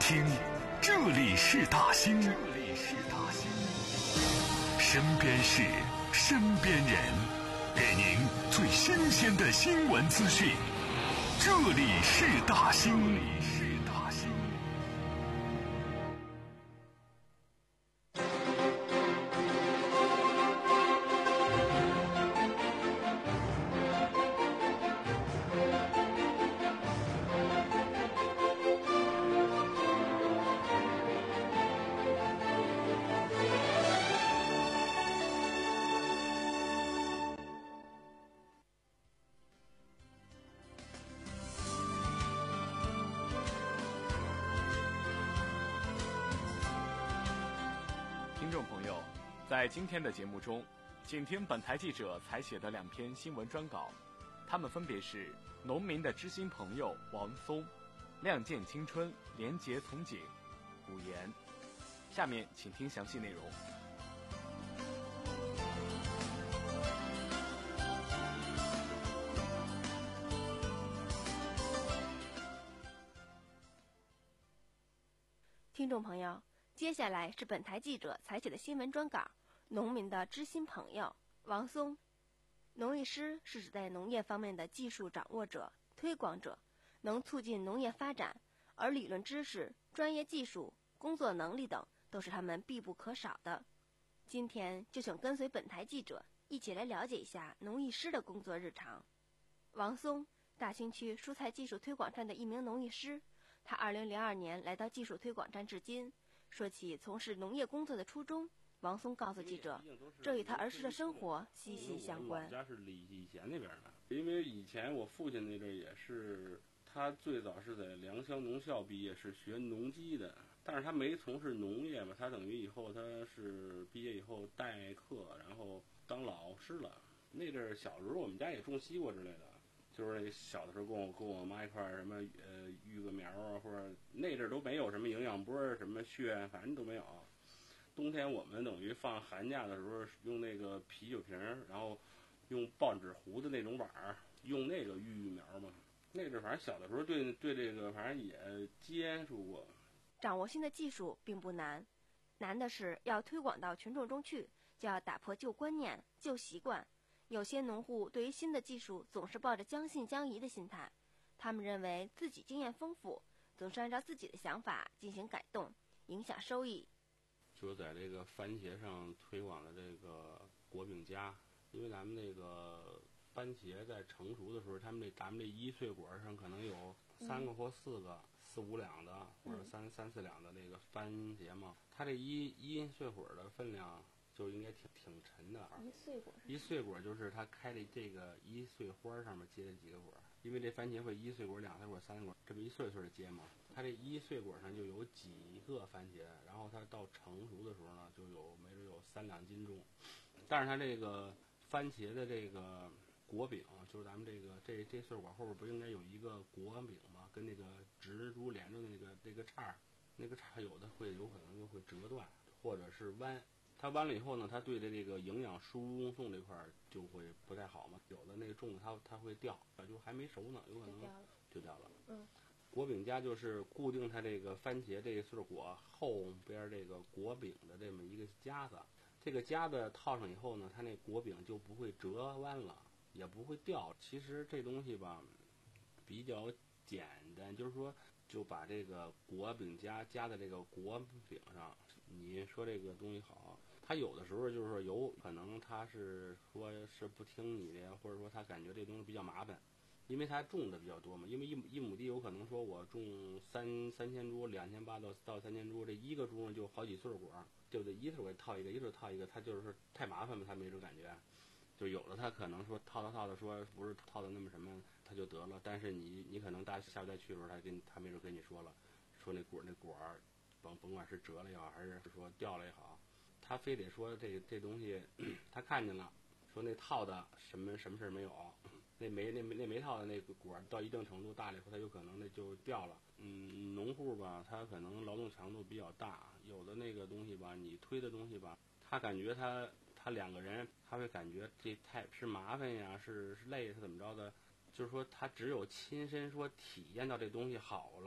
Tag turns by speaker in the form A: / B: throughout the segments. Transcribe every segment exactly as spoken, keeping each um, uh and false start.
A: 听，这里是大兴，这里是大兴，身边事，身边人，给您最新鲜的新闻资讯。这里是大兴，这里是大兴。
B: 听众朋友，在今天的节目中，请听本台记者采写的两篇新闻专稿，他们分别是农民的知心朋友王松、亮剑青春，廉洁从警古言。下面请听详细内容。
C: 听众朋友，接下来是本台记者采写的新闻专稿。农民的知心朋友王松。农艺师是指在农业方面的技术掌握者、推广者，能促进农业发展，而理论知识、专业技术、工作能力等都是他们必不可少的。今天就请跟随本台记者一起来了解一下农艺师的工作日常。王松，大兴区蔬菜技术推广站的一名农艺师，他二零零二年来到技术推广站至今。说起从事农业工作的初衷，王松告诉记者，这与他儿时的生活息息相关。
D: 我家是李义贤那边的，因为以前我父亲那阵也是，他最早是在良乡农校毕业，是学农机的，但是他没从事农业嘛，他等于以后他是毕业以后代课，然后当老师了。那阵小时候我们家也种西瓜之类的。就是小的时候跟我跟我妈一块儿什么呃育个苗啊，或者那阵儿都没有什么营养波什么血，反正都没有。冬天我们等于放寒假的时候用那个啤酒瓶，然后用报纸糊的那种碗儿，用那个育育苗嘛。那阵儿反正小的时候对对这个反正也接触过。
C: 掌握新的技术并不难，难的是要推广到群众中去，就要打破旧观念、旧习惯。有些农户对于新的技术总是抱着将信将疑的心态，他们认为自己经验丰富，总是按照自己的想法进行改动，影响收益。
D: 就在这个番茄上推广了这个果饼家，因为咱们那个番茄在成熟的时候，他们这咱们这一穗果上可能有三个或四个、嗯、四五两的或者三、嗯、三四两的那个番茄嘛，它这一一穗果的分量就应该挺挺沉的。
C: 一穗果
D: 一穗果就是它开的这个一穗花上面结了几个果，因为这番茄会一穗果、两穗果、三穗果，这不一穗穗的结嘛。它这一穗果上就有几个番茄，然后它到成熟的时候呢，就有没准有三两斤重。但是它这个番茄的这个果饼，就是咱们这个这这穗果后边不应该有一个果饼吗？跟那个植株连着的那个那个叉，那个叉有的会有可能就会折断，或者是弯。它弯了以后呢，它对的这个营养输送这块就会不太好嘛。有的那个种子它它会掉，就还没熟呢，有可能就掉了。
C: 嗯，
D: 果饼夹就是固定它这个番茄这穗果后边这个果饼的这么一个夹子。这个夹子套上以后呢，它那果饼就不会折弯了，也不会掉。其实这东西吧比较简单，就是说就把这个果饼夹夹在这个果饼上。你说这个东西好，他有的时候就是说有可能他是说是不听你的呀，或者说他感觉这东西比较麻烦，因为他种的比较多嘛。因为一一亩地有可能说我种三三千株、两千八到到三千株，这一个株呢就好几穗果，就这一穗果套一个，一穗套一个，他就是太麻烦了，他没这感觉。就有的他可能说套套套的说不是套的那么什么，他就得了。但是你你可能大下回再去的时候，他跟他没准跟你说了，说那果那果儿。甭甭管是折了也好，还是说掉了也好，他非得说这这东西他看见了，说那套的什么什么事没有，那没那没那没套的那个果到一定程度大了以后，它有可能那就掉了。嗯，农户吧，他可能劳动强度比较大，有的那个东西吧，你推的东西吧，他感觉他他两个人，他会感觉这太是麻烦呀，是是累，是怎么着的？就是说他只有亲身说体验到这东西好了。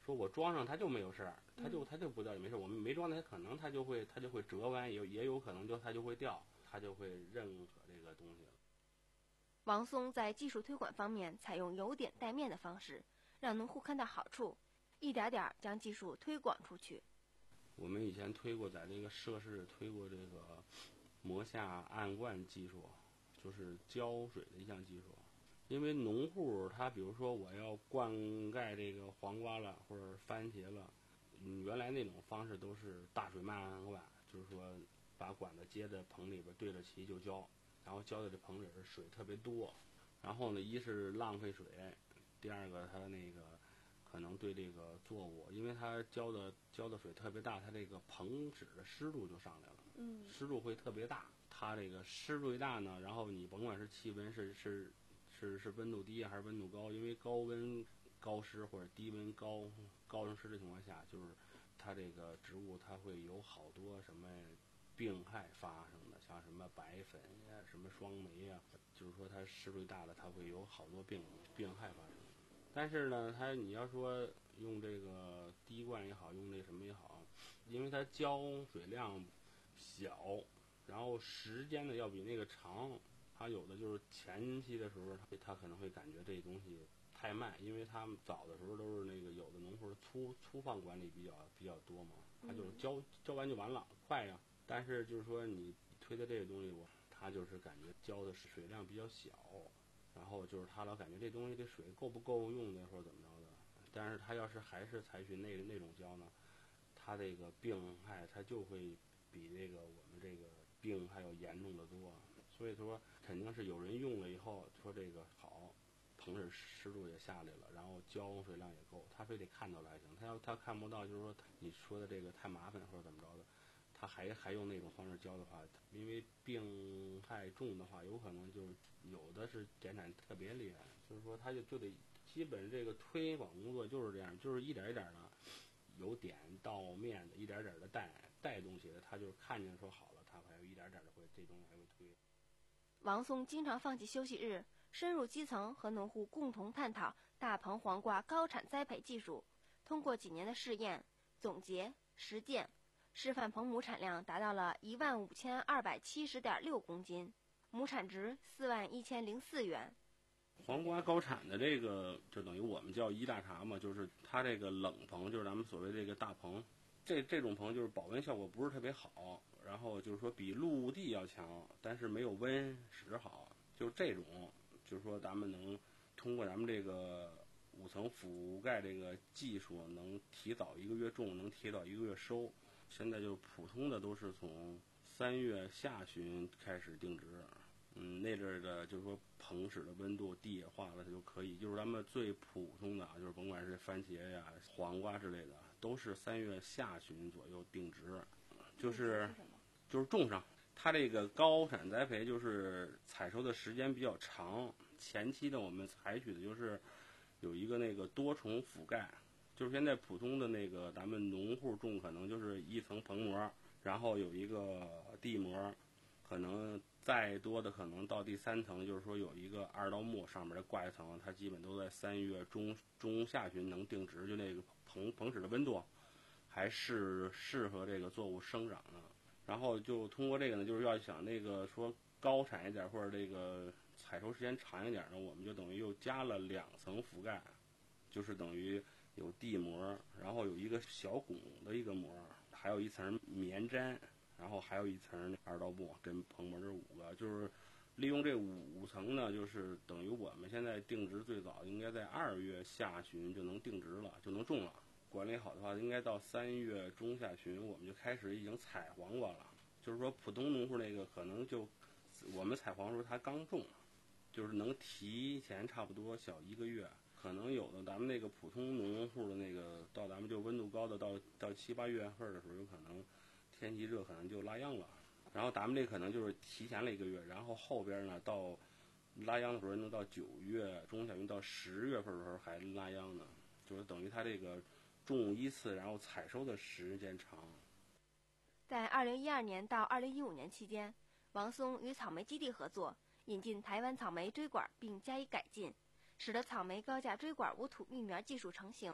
D: 说我装上它就没有事儿，它就它就不掉也没事儿。我们没装它可能它就会它就会折弯，也也有可能就它就会掉，它就会认可这个东西了。
C: 王松在技术推广方面采用由点带面的方式，让农户看到好处，一点点将技术推广出去。
D: 我们以前推过，在这个涉事推过这个磨下暗灌技术，就是浇水的一项技术。因为农户他比如说我要灌溉这个黄瓜了或者番茄了，嗯，原来那种方式都是大水漫灌灌，就是说把管子接在棚里边对着齐就浇，然后浇的这棚里边水特别多，然后呢，一是浪费水，第二个它那个可能对这个作物，因为它浇的浇的水特别大，它这个棚室的湿度就上来了，
C: 嗯，
D: 湿度会特别大。它这个湿度一大呢，然后你甭管是气温是是是是温度低还是温度高，因为高温高湿或者低温高高湿的情况下，就是它这个植物它会有好多什么病害发生的，像什么白粉呀、什么霜霉呀，就是说它湿度大了，它会有好多病病害发生。但是呢，它你要说用这个滴灌也好，用那什么也好，因为它浇水量小，然后时间呢要比那个长，它有的就是前期的时候，它它可能会感觉这东西太慢，因为他们早的时候都是那个有的农户粗粗放管理比较比较多嘛，它就是浇浇完就完了，快呀。但是就是说你推的这个东西，我它就是感觉浇的水量比较小，然后就是他老感觉这东西这水够不够用的或者怎么着的。但是他要是还是采取那那种浇呢，他这个病害它就会比这个我们这个病害要严重的多。所以说肯定是有人用了以后说这个好，棚室湿度也下来了，然后浇水量也够，他非得看到了还行。他要他看不到，就是说你说的这个太麻烦或者怎么着的，他还还用那种方式浇的话，因为病害重的话，有可能就是有的是减产特别厉害，就是说他就就得基本这个推广工作就是这样，就是一点一点的由点到面的，一点点的带带动起来，他就是看见说好了，他还有一点点的会这东西还会推。
C: 王松经常放弃休息日，深入基层和农户共同探讨大棚黄瓜高产栽培技术。通过几年的试验、总结、实践，示范棚亩产量达到了一万五千二百七十点六公斤，亩产值四万一千零四元。
D: 黄瓜高产的这个就等于我们叫一大茬嘛，就是它这个冷棚，就是咱们所谓这个大棚，这这种棚就是保温效果不是特别好，然后就是说比陆地要强，但是没有温室好，就这种就是说咱们能通过咱们这个五层覆盖这个技术，能提早一个月种，能提早一个月收。现在就普通的都是从三月下旬开始定植。嗯，那阵儿的就是说棚室的温度地也化了，它就可以，就是咱们最普通的啊，就是甭管是番茄呀、黄瓜之类的，都是三月下旬左右定植，就是就是种上。它这个高产栽培就是采收的时间比较长，前期呢我们采取的就是有一个那个多重覆盖，就是现在普通的那个咱们农户种可能就是一层棚膜，然后有一个地膜，可能再多的可能到第三层，就是说有一个二道木上面的挂一层，它基本都在三月中中下旬能定植，就那个棚棚室的温度还是适合这个作物生长的。然后就通过这个呢，就是要想那个说高产一点或者这个采收时间长一点呢，我们就等于又加了两层覆盖，就是等于有地膜，然后有一个小拱的一个膜，还有一层棉毡，然后还有一层二道木跟棚膜，这五个就是利用这五层呢，就是等于我们现在定植最早应该在二月下旬就能定植了，就能种了。管理好的话，应该到三月中下旬我们就开始已经采黄瓜了。就是说普通农户那个可能就我们采黄的时候他刚种，就是能提前差不多小一个月。可能有的咱们那个普通农户的那个到咱们就温度高的到到七八月份的时候，有可能天气热可能就拉秧了。然后咱们这可能就是提前了一个月，然后后边呢到拉秧的时候能到九月中下旬到十月份的时候还拉秧呢，就是等于它这个种一次，然后采收的时间长。
C: 在二零一二年到二零一五年期间，王松与草莓基地合作，引进台湾草莓锥管并加以改进，使得草莓高架锥管无土密膜技术成型。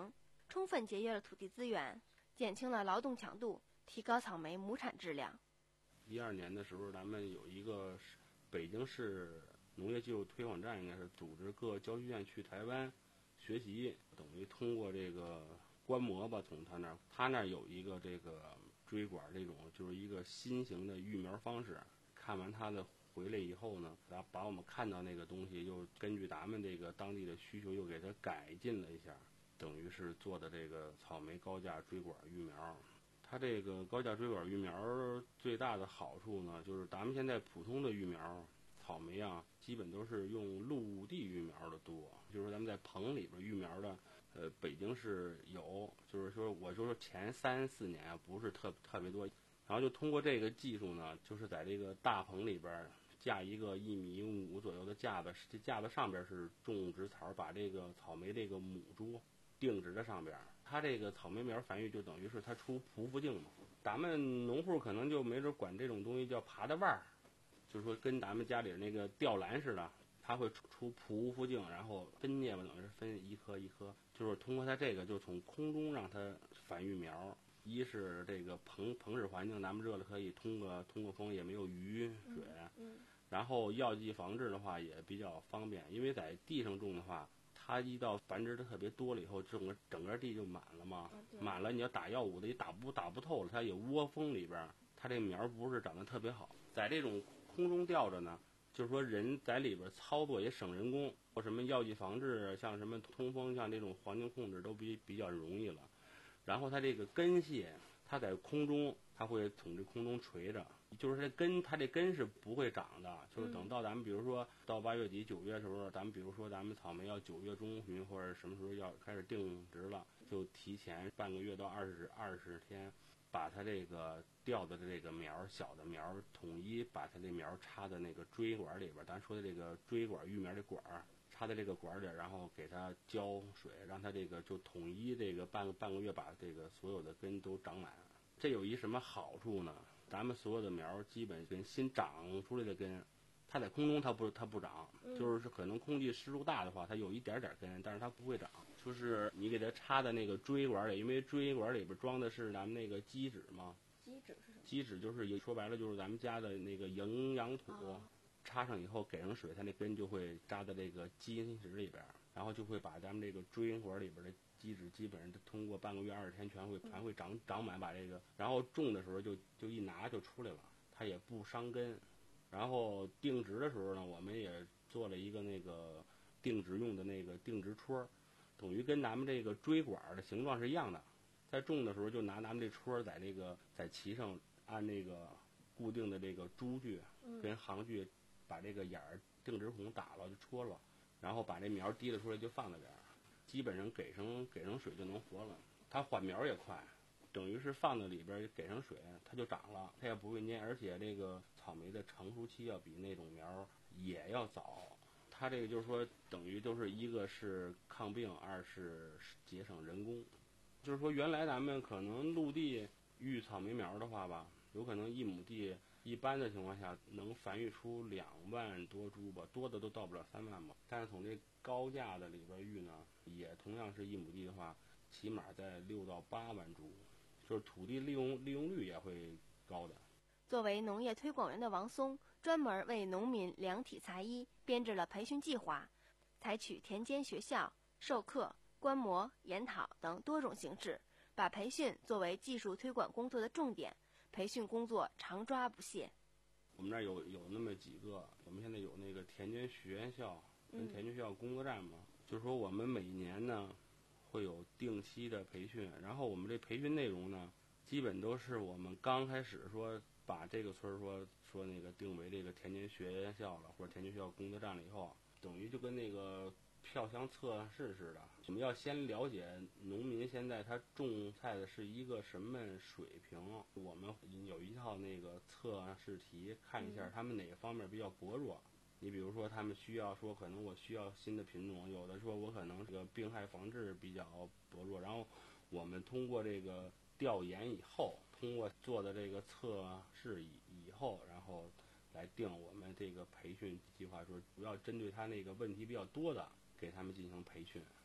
C: 充分节约了土地资源，减轻了劳动强度，提高草莓亩产质量。
D: 一二年的时候，咱们有一个北京市农业技术推广站，应该是组织各教学院去台湾学习，等于通过这个观摩吧，从他那儿，他那儿有一个这个锥管这种，就是一个新型的育苗方式。看完他的回来以后呢，把把我们看到那个东西，又根据咱们这个当地的需求，又给它改进了一下，等于是做的这个草莓高价锥管育苗。它这个高价锥管育苗最大的好处呢，就是咱们现在普通的育苗草莓啊，基本都是用陆地育苗的多，就是咱们在棚里边育苗的，呃，北京市有，就是说我就说前三四年啊，不是特特别多，然后就通过这个技术呢，就是在这个大棚里边架一个一米五左右的架子，这架子上边是种植槽，把这个草莓这个母株定植在上边。它这个草莓苗繁育就等于是它出匍匐茎嘛，咱们农户可能就没准管这种东西叫爬的腕儿，就是说跟咱们家里那个吊篮似的，它会出匍匐茎，然后分叶吧，等于是分一颗一颗，就是通过它这个就从空中让它繁育苗。一是这个棚棚室环境咱们热了可以通过通过风，也没有雨水，
C: 嗯嗯、
D: 然后药剂防治的话也比较方便，因为在地上种的话，它一到繁殖的特别多了以后，整个整个地就满了嘛，
C: 啊、
D: 满了你要打药物的也打不打不透了，它有窝蜂里边，它这苗不是长得特别好。在这种空中吊着呢，就是说人在里边操作也省人工，或什么药剂防治，像什么通风，像这种环境控制都比比较容易了。然后它这个根系，它在空中，它会从这空中垂着，就是这根，它这根是不会长的，就是等到咱们比如说到八月底九月的时候，咱们比如说咱们草莓要九月中旬或者什么时候要开始定植了，就提前半个月到二十二十天，把它这个吊的这个苗小的苗统一把它这苗插在那个锥管里边，咱说的这个锥管育苗的管儿。插在这个管里，然后给它浇水，让它这个就统一这个半个半个月把这个所有的根都长满。这有一什么好处呢？咱们所有的苗基本跟新长出来的根，它在空中它不它不长，就是可能空气湿度大的话，它有一点点根，但是它不会长。就是你给它插在那个锥管里，因为锥管里边装的是咱们那个基质嘛。
C: 基质是什么？
D: 基质就是说白了就是咱们家的那个营养土。哦，插上以后给上水，它那根就会扎在这个基因质里边，然后就会把咱们这个锥管里边的基质基本上通过半个月二十天全会全会长长满，把这个然后种的时候就就一拿就出来了，它也不伤根。然后定植的时候呢，我们也做了一个那个定植用的那个定植戳，等于跟咱们这个锥管的形状是一样的。在种的时候就拿咱们这戳在那个在旗上按那个固定的这个珠具跟行具。把这个眼儿定植孔打了就戳了，然后把这苗提了出来就放在这儿，基本上给上给上水就能活了。它缓苗也快，等于是放在里边给上水它就长了，它也不会蔫，而且这个草莓的成熟期要比那种苗也要早。它这个就是说等于都是一个是抗病，二是节省人工。就是说原来咱们可能陆地育草莓苗的话吧，有可能一亩地一般的情况下能繁育出两万多株吧，多的都到不了三万吧。但是从这高价的里边育呢，也同样是一亩地的话，起码在六到八万株，就是土地利用利用率也会高的。
C: 作为农业推广员的王松，专门为农民量体裁衣编制了培训计划，采取田间学校、授课、观摩、研讨等多种形式，把培训作为技术推广工作的重点。培训工作常抓不懈。
D: 我们那儿有有那么几个，我们现在有那个田间学校跟田间学校工作站嘛，嗯、就是说我们每年呢会有定期的培训，然后我们这培训内容呢，基本都是我们刚开始说把这个村说说那个定为这个田间学校了，或者田间学校工作站了以后，等于就跟那个票箱测试似的，我们要先了解农民现在他种菜的是一个什么水平。我们有一套那个测试题，看一下他们哪个方面比较薄弱。你比如说他们需要说可能我需要新的品种，有的说我可能这个病害防治比较薄弱，然后我们通过这个调研以后，通过做的这个测试以以后，然后来定我们这个培训计划，说主要针对他那个问题比较多的给他们进行培训。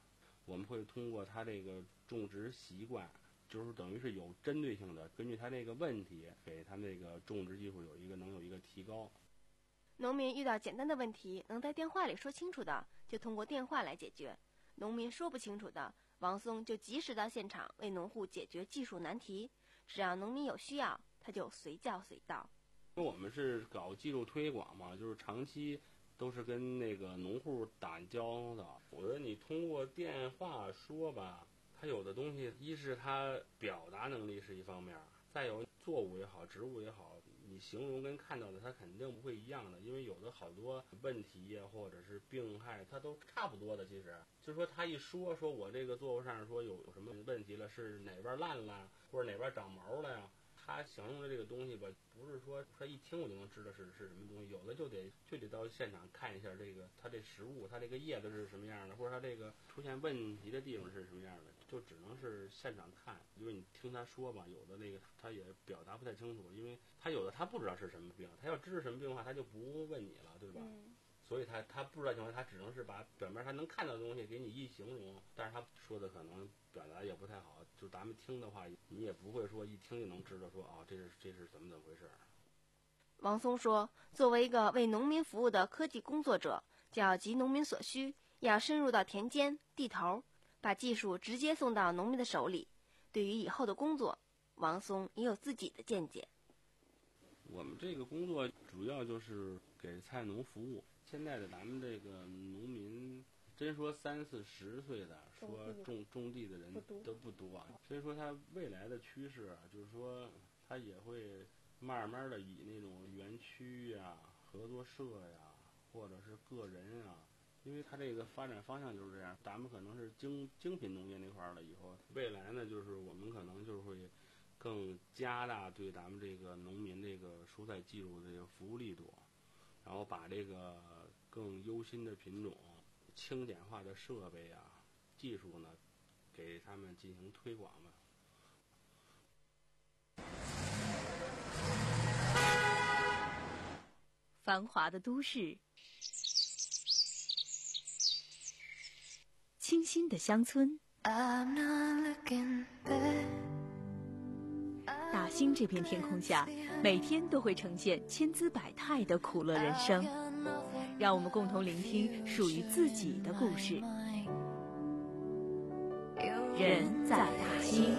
D: 我们会通过他这个种植习惯，就是等于是有针对性的，根据他这个问题，给他这个种植技术有一个能有一个提高。
C: 农民遇到简单的问题，能在电话里说清楚的，就通过电话来解决；农民说不清楚的，王松就及时到现场为农户解决技术难题。只要农民有需要，他就随叫随到。
D: 我们是搞技术推广嘛，就是长期都是跟那个农户打交道。我觉得你通过电话说吧，他有的东西，一是他表达能力是一方面，再有作物也好，植物也好，你形容跟看到的它肯定不会一样的，因为有的好多问题呀，或者是病害，它都差不多的。其实就是说他一说说我这个作物上说有有什么问题了，是哪边烂了，或者哪边长毛了呀，他形容的这个东西吧，不是说他一听我就能知道是是什么东西，有的就得就得到现场看一下这个它这食物，它这个叶子是什么样的，或者它这个出现问题的地方是什么样的，就只能是现场看。因为你听他说吧，有的那个他也表达不太清楚，因为他有的他不知道是什么病，他要知道什么病的话，他就不问你了，对吧？
C: 嗯，
D: 所以他他不知道情况，他只能是把表面他能看到的东西给你一形容，但是他说的可能表达也不太好，就咱们听的话，你也不会说一听就能知道说哦，这是这是怎么怎么回事。
C: 王松说，作为一个为农民服务的科技工作者，就要急农民所需，要深入到田间地头，把技术直接送到农民的手里。对于以后的工作，王松也有自己的见解。
D: 我们这个工作主要就是给菜农服务。现在的咱们这个农民，真说三四十岁的说种种地的人都不多啊。所以说他未来的趋势啊，就是说他也会慢慢的以那种园区呀、合作社呀，或者是个人啊，因为他这个发展方向就是这样。咱们可能是精精品农业那块儿了，以后未来呢，就是我们可能就是会更加大对咱们这个农民这个蔬菜技术的这个服务力度，然后把这个更优心的品种、轻简化的设备啊、技术呢，给他们进行推广吧。
E: 繁华的都市，清新的乡村，大兴这片天空下，每天都会呈现千姿百态的苦乐人生。让我们共同聆听属于自己的故事。人在大兴。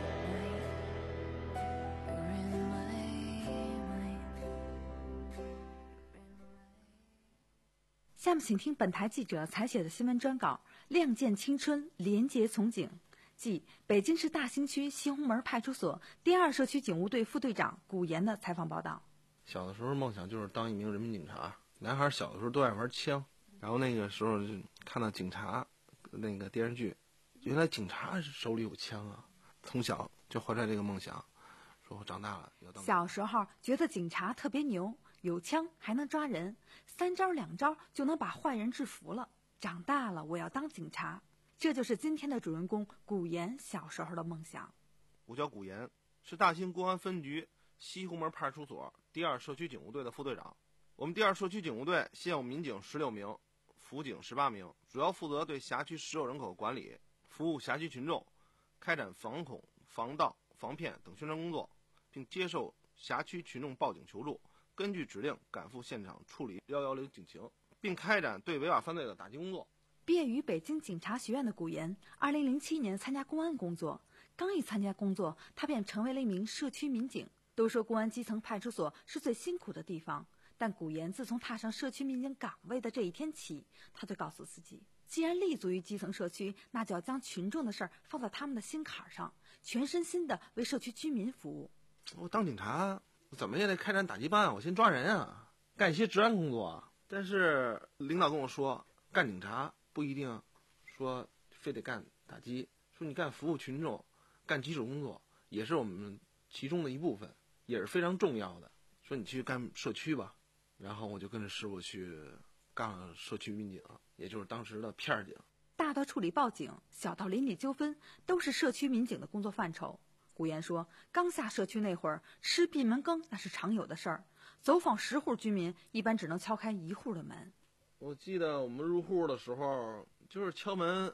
F: 下面请听本台记者采写的新闻专稿《亮剑青春，廉洁从警》，即北京市大兴区西红门派出所第二社区警务队副队长古岩的采访报道。
G: 小的时候梦想就是当一名人民警察，男孩小的时候都爱玩枪，然后那个时候就看到警察那个电视剧，原来警察手里有枪啊，从小就怀着这个梦想，说我长大了要当。
F: 小时候觉得警察特别牛，有枪还能抓人，三招两招就能把坏人制服了。长大了我要当警察，这就是今天的主人公古岩小时候的梦想。
G: 我叫古岩，是大兴公安分局西红门派出所第二社区警务队的副队长。我们第二社区警务队现有民警十六名，辅警十八名，主要负责对辖区实有人口管理，服务辖区群众，开展防恐、防盗、防骗等宣传工作，并接受辖区群众报警求助，根据指令赶赴现场处理一一零警情，并开展对违法犯罪的打击工作。
F: 毕业于北京警察学院的古岩，二零零七年参加公安工作。刚一参加工作，他便成为了一名社区民警。都说公安基层派出所是最辛苦的地方，但古岩自从踏上社区民警岗位的这一天起，他就告诉自己，既然立足于基层社区，那就要将群众的事儿放在他们的心坎上，全身心的为社区居民服务。
G: 我当警察怎么也得开展打击办啊，我先抓人啊，干一些治安工作啊。但是领导跟我说，干警察不一定说非得干打击，说你干服务群众，干基础工作也是我们其中的一部分，也是非常重要的。说你去干社区吧，然后我就跟着师傅去干了社区民警，也就是当时的片警。
F: 大到处理报警，小到邻里纠纷，都是社区民警的工作范畴。古岩说，刚下社区那会儿，吃闭门羹那是常有的事儿，走访十户居民，一般只能敲开一户的门。
G: 我记得我们入户的时候，就是敲门，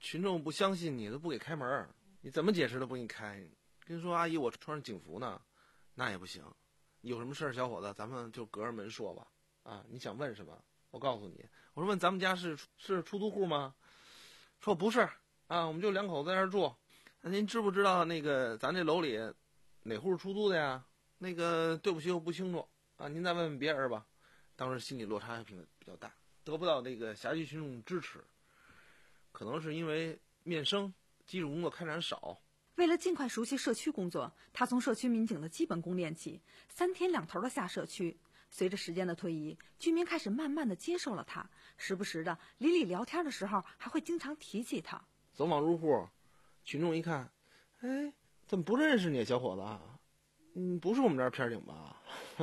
G: 群众不相信你，都不给开门，你怎么解释都不给你开。跟你说阿姨，我穿着警服呢，那也不行。有什么事儿，小伙子，咱们就隔着门说吧。啊，你想问什么？我告诉你。我说问咱们家是是出租户吗？说不是啊，我们就两口子在这儿住。那您知不知道那个咱这楼里哪户是出租的呀？那个对不起，我不清楚啊，您再问问别人吧。当时心理落差还比比较大，得不到那个辖区群众支持，可能是因为面生基础工作开展少。
F: 为了尽快熟悉社区工作，他从社区民警的基本功练起，三天两头的下社区。随着时间的推移，居民开始慢慢的接受了他，时不时的邻里聊天的时候还会经常提起他。
G: 走访入户，群众一看，哎，怎么不认识你，小伙子啊？嗯，不是我们这儿片警吧？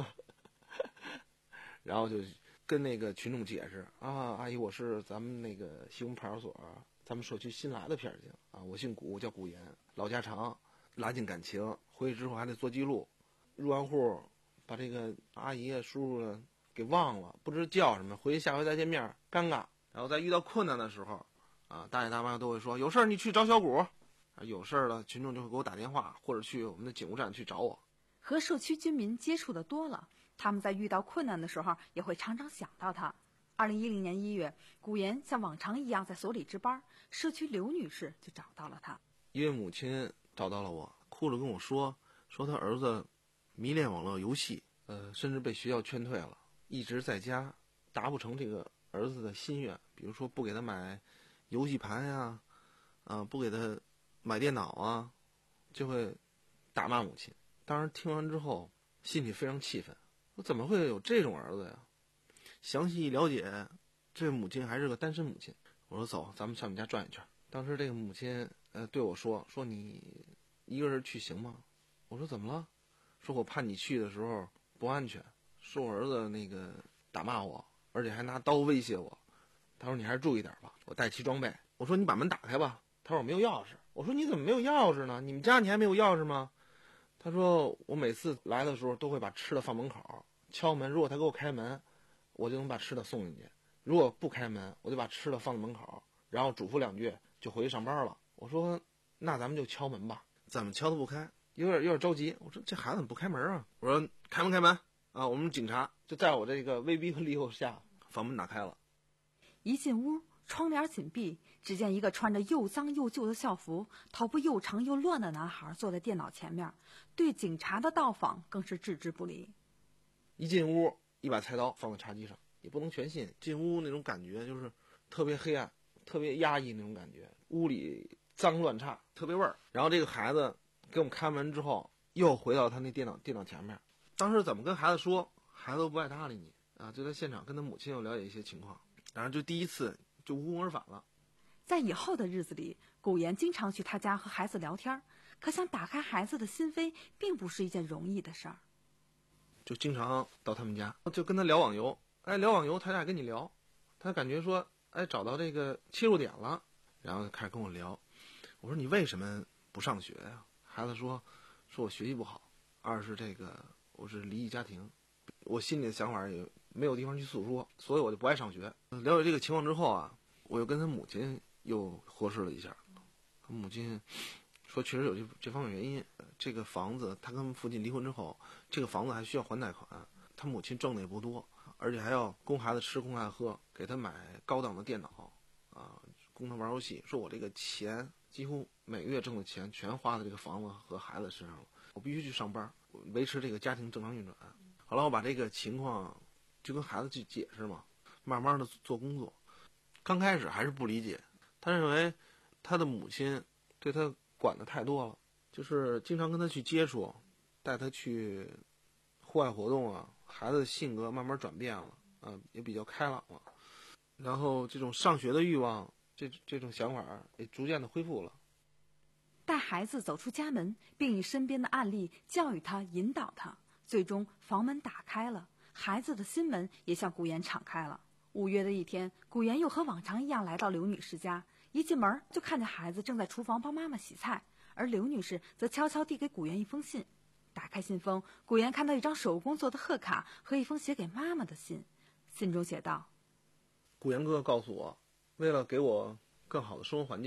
G: 然后就跟那个群众解释啊，阿姨，我是咱们那个西红派出所咱们社区新来的片警啊，我姓古，叫古岩，老家常，拉近感情。回去之后还得做记录，入完户把这个阿姨啊、叔叔呢给忘了，不知叫什么，回去下回再见面尴尬。然后在遇到困难的时候啊，大爷大妈都会说有事儿你去找小古，啊，有事儿了群众就会给我打电话，或者去我们的警务站去找我。
F: 和社区居民接触的多了，他们在遇到困难的时候也会常常想到他。二零一零年一月，古岩像往常一样在所里值班，社区刘女士就找到了他。
G: 一位母亲找到了我，哭着跟我说，说他儿子迷恋网络游戏，呃，甚至被学校劝退了，一直在家达不成这个儿子的心愿，比如说不给他买游戏盘呀，啊、呃，不给他买电脑啊，就会打骂母亲。当时听完之后，心里非常气愤，我怎么会有这种儿子呀？详细一了解，这个母亲还是个单身母亲。我说走，咱们上你家转一圈。当时这个母亲呃对我说说你一个人去行吗？我说怎么了？说我怕你去的时候不安全，说我儿子那个打骂我，而且还拿刀威胁我。他说你还是注意点吧，我带齐装备。我说你把门打开吧。他说我没有钥匙。我说你怎么没有钥匙呢？你们家你还没有钥匙吗？他说我每次来的时候都会把吃的放门口，敲门，如果他给我开门，我就能把吃的送进去；如果不开门，我就把吃的放在门口，然后嘱咐两句就回去上班了。我说那咱们就敲门吧。怎么敲都不开，有点有点着急。我说这孩子怎么不开门啊？我说开门开门啊！我们警察就在我这个威逼和利诱下，房门打开了。
F: 一进屋，窗帘紧闭，只见一个穿着又脏又旧的校服、头发又长又乱的男孩坐在电脑前面，对警察的到访更是置之不理。
G: 一进屋，一把菜刀放在茶几上，也不能全信。进屋那种感觉就是特别黑暗，特别压抑那种感觉，屋里脏乱差，特别味儿。然后这个孩子给我们开门之后，又回到他那电脑电脑前面。当时怎么跟孩子说，孩子都不爱搭理你啊！就在现场跟他母亲又了解一些情况，然后就第一次就无功而返了。
F: 在以后的日子里，古岩经常去他家和孩子聊天，可想打开孩子的心扉，并不是一件容易的事儿。
G: 就经常到他们家，就跟他聊网游。哎，聊网游，他俩跟你聊，他感觉说，哎，找到这个切入点了，然后开始跟我聊。我说你为什么不上学呀？孩子说，说我学习不好，二是这个我是离异家庭，我心里的想法也没有地方去诉说，所以我就不爱上学。了解这个情况之后啊，我又跟他母亲又核实了一下，他母亲说确实有这这方面原因。这个房子他跟父亲离婚之后，这个房子还需要还贷款，他母亲挣的也不多，而且还要供孩子吃供孩子喝，给他买高档的电脑啊，供他玩游戏。说我这个钱几乎每个月挣的钱全花在这个房子和孩子身上了，我必须去上班维持这个家庭正常运转。后来我把这个情况就跟孩子去解释嘛，慢慢的做工作。刚开始还是不理解，他认为他的母亲对他管的太多了，就是经常跟他去接触，带他去户外活动啊，孩子的性格慢慢转变了，啊，也比较开朗了，然后这种上学的欲望，这这种想法也逐渐的恢复了。
F: 带孩子走出家门，并以身边的案例教育他、引导他，最终房门打开了，孩子的心门也向古岩敞开了。五月的一天，古岩又和往常一样来到刘女士家，一进门就看见孩子正在厨房帮妈妈洗菜，而刘女士则悄悄递给古岩一封信。打开信封，古岩看到一张手工做的贺卡和一封写给妈妈的信，信中写道：
G: 古岩哥告诉我，为了给我更好的生活环境，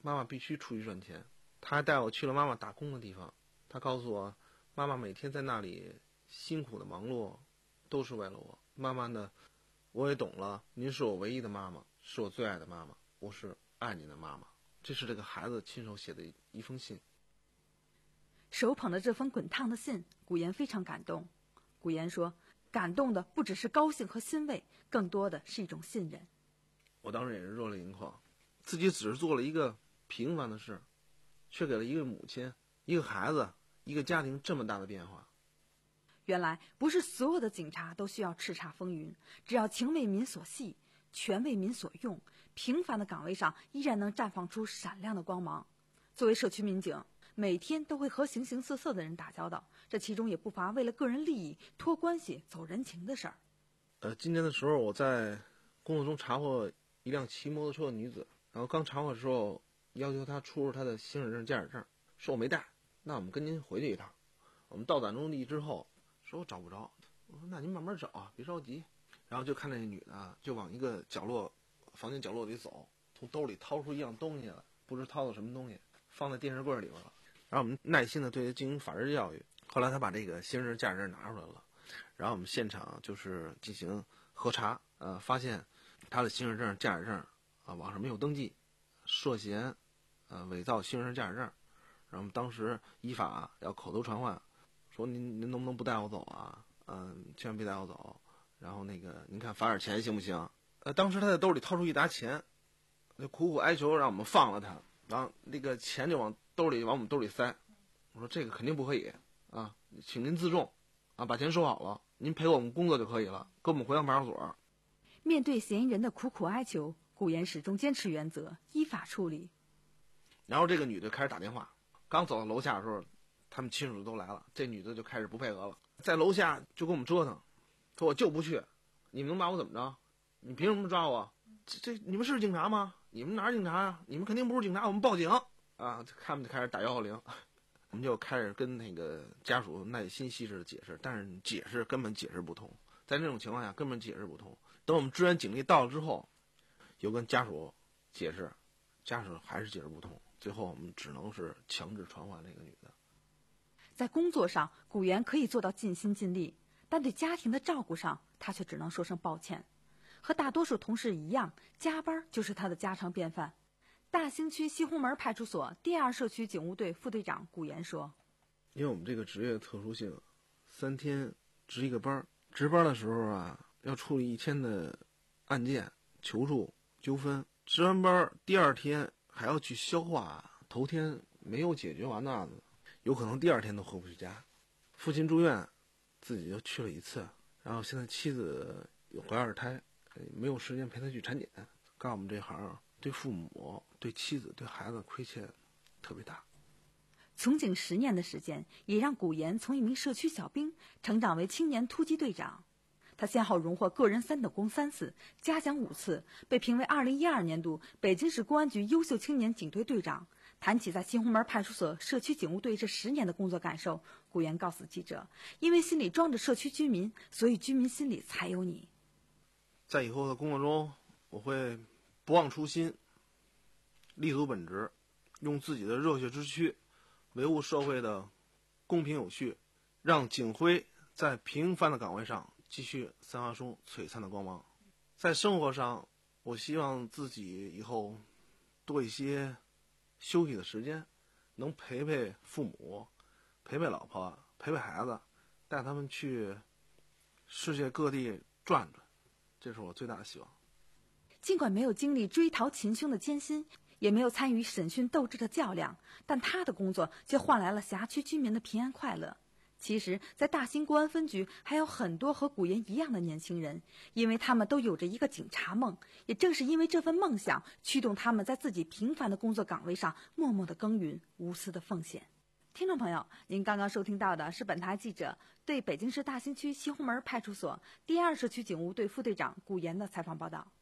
G: 妈妈必须出去赚钱。他还带我去了妈妈打工的地方，他告诉我，妈妈每天在那里辛苦的忙碌，都是为了我。慢慢的，我也懂了，您是我唯一的妈妈，是我最爱的妈妈，我是爱您的妈妈。这是这个孩子亲手写的一封信。
F: 手捧着这封滚烫的信，古言非常感动。古言说，感动的不只是高兴和欣慰，更多的是一种信任。
G: 我当时也是热泪盈眶，自己只是做了一个平凡的事，却给了一个母亲、一个孩子、一个家庭这么大的变化。
F: 原来不是所有的警察都需要叱咤风云，只要情为民所系，权为民所用，平凡的岗位上依然能绽放出闪亮的光芒。作为社区民警，每天都会和形形色色的人打交道，这其中也不乏为了个人利益托关系走人情的事儿。
G: 呃，今年的时候我在工作中查获一辆骑摩托车的女子，然后刚查获的时候要求她出示她的行驶证、驾驶证，说我没带，那我们跟您回去一趟。我们到达目的地之后，说我找不着，我说那您慢慢找啊，别着急。然后就看那女的就往一个角落房间角落里走，从兜里掏出一样东西来，不知掏的什么东西，放在电视柜里边了。然后我们耐心的对她进行法制教育。后来她把这个行驶证、驾驶证拿出来了，然后我们现场就是进行核查，呃，发现她的行驶证、驾驶证啊网上没有登记，涉嫌呃伪造行驶证、驾驶证。然后我们当时依法要口头传唤，说您您能不能不带我走啊？嗯，千万别带我走。然后那个您看罚点钱行不行？呃，当时他在兜里掏出一沓钱，就苦苦哀求让我们放了他，然后那个钱就往兜里往我们兜里塞。我说这个肯定不可以啊，请您自重啊，把钱收好了，您陪我们工作就可以了，跟我们回到派出所。
F: 面对嫌疑人的苦苦哀求，古言始终坚持原则，依法处理。
G: 然后这个女的开始打电话，刚走到楼下的时候，他们亲属都来了，这女的就开始不配合了，在楼下就跟我们折腾，说我就不去，你们能把我怎么着？你凭什么抓我？这这你们是警察吗？你们哪是警察啊？你们肯定不是警察，我们报警啊！他们就开始打幺幺零，我们就开始跟那个家属耐心细致的解释，但是解释根本解释不通，在那种情况下根本解释不通。等我们支援警力到了之后，又跟家属解释，家属还是解释不通，最后我们只能是强制传唤那个女的。
F: 在工作上，古言可以做到尽心尽力，但对家庭的照顾上，他却只能说声抱歉。和大多数同事一样，加班就是他的家常便饭。大兴区西红门派出所第二社区警务队副队长古言说：“
G: 因为我们这个职业特殊性，三天值一个班，值班的时候啊，要处理一天的案件、求助、纠纷。值完班第二天还要去消化头天没有解决完的案子，有可能第二天都回不去家。父亲住院，自己就去了一次，然后现在妻子有怀二胎，没有时间陪他去产检。干我们这行，对父母、对妻子、对孩子亏欠特别大。”
F: 从警十年的时间，也让古言从一名社区小兵成长为青年突击队长。他先后荣获个人三等功三次，嘉奖五次，被评为二零一二年度北京市公安局优秀青年警队队长。谈起在西红门派出所社区警务队这十年的工作感受，古言告诉记者：“因为心里装着社区居民，所以居民心里才有你。”
G: 在以后的工作中，我会不忘初心，立足本职，用自己的热血之躯维护社会的公平有序，让警徽在平凡的岗位上继续散发出璀璨的光芒。在生活上，我希望自己以后多一些休息的时间，能陪陪父母，陪陪老婆，陪陪孩子，带他们去世界各地转转，这是我最大的希望。
F: 尽管没有经历追逃擒凶的艰辛，也没有参与审讯斗智的较量，但他的工作却换来了辖区居民的平安快乐。其实，在大兴公安分局还有很多和古言一样的年轻人，因为他们都有着一个警察梦，也正是因为这份梦想，驱动他们在自己平凡的工作岗位上默默的耕耘，无私的奉献。听众朋友，您刚刚收听到的是本台记者对北京市大兴区西红门派出所第二社区警务队副队长古言的采访报道。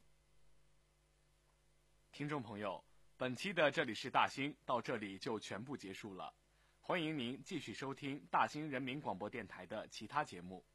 B: 听众朋友，本期的这里是大兴到这里就全部结束了，欢迎您继续收听大兴人民广播电台的其他节目。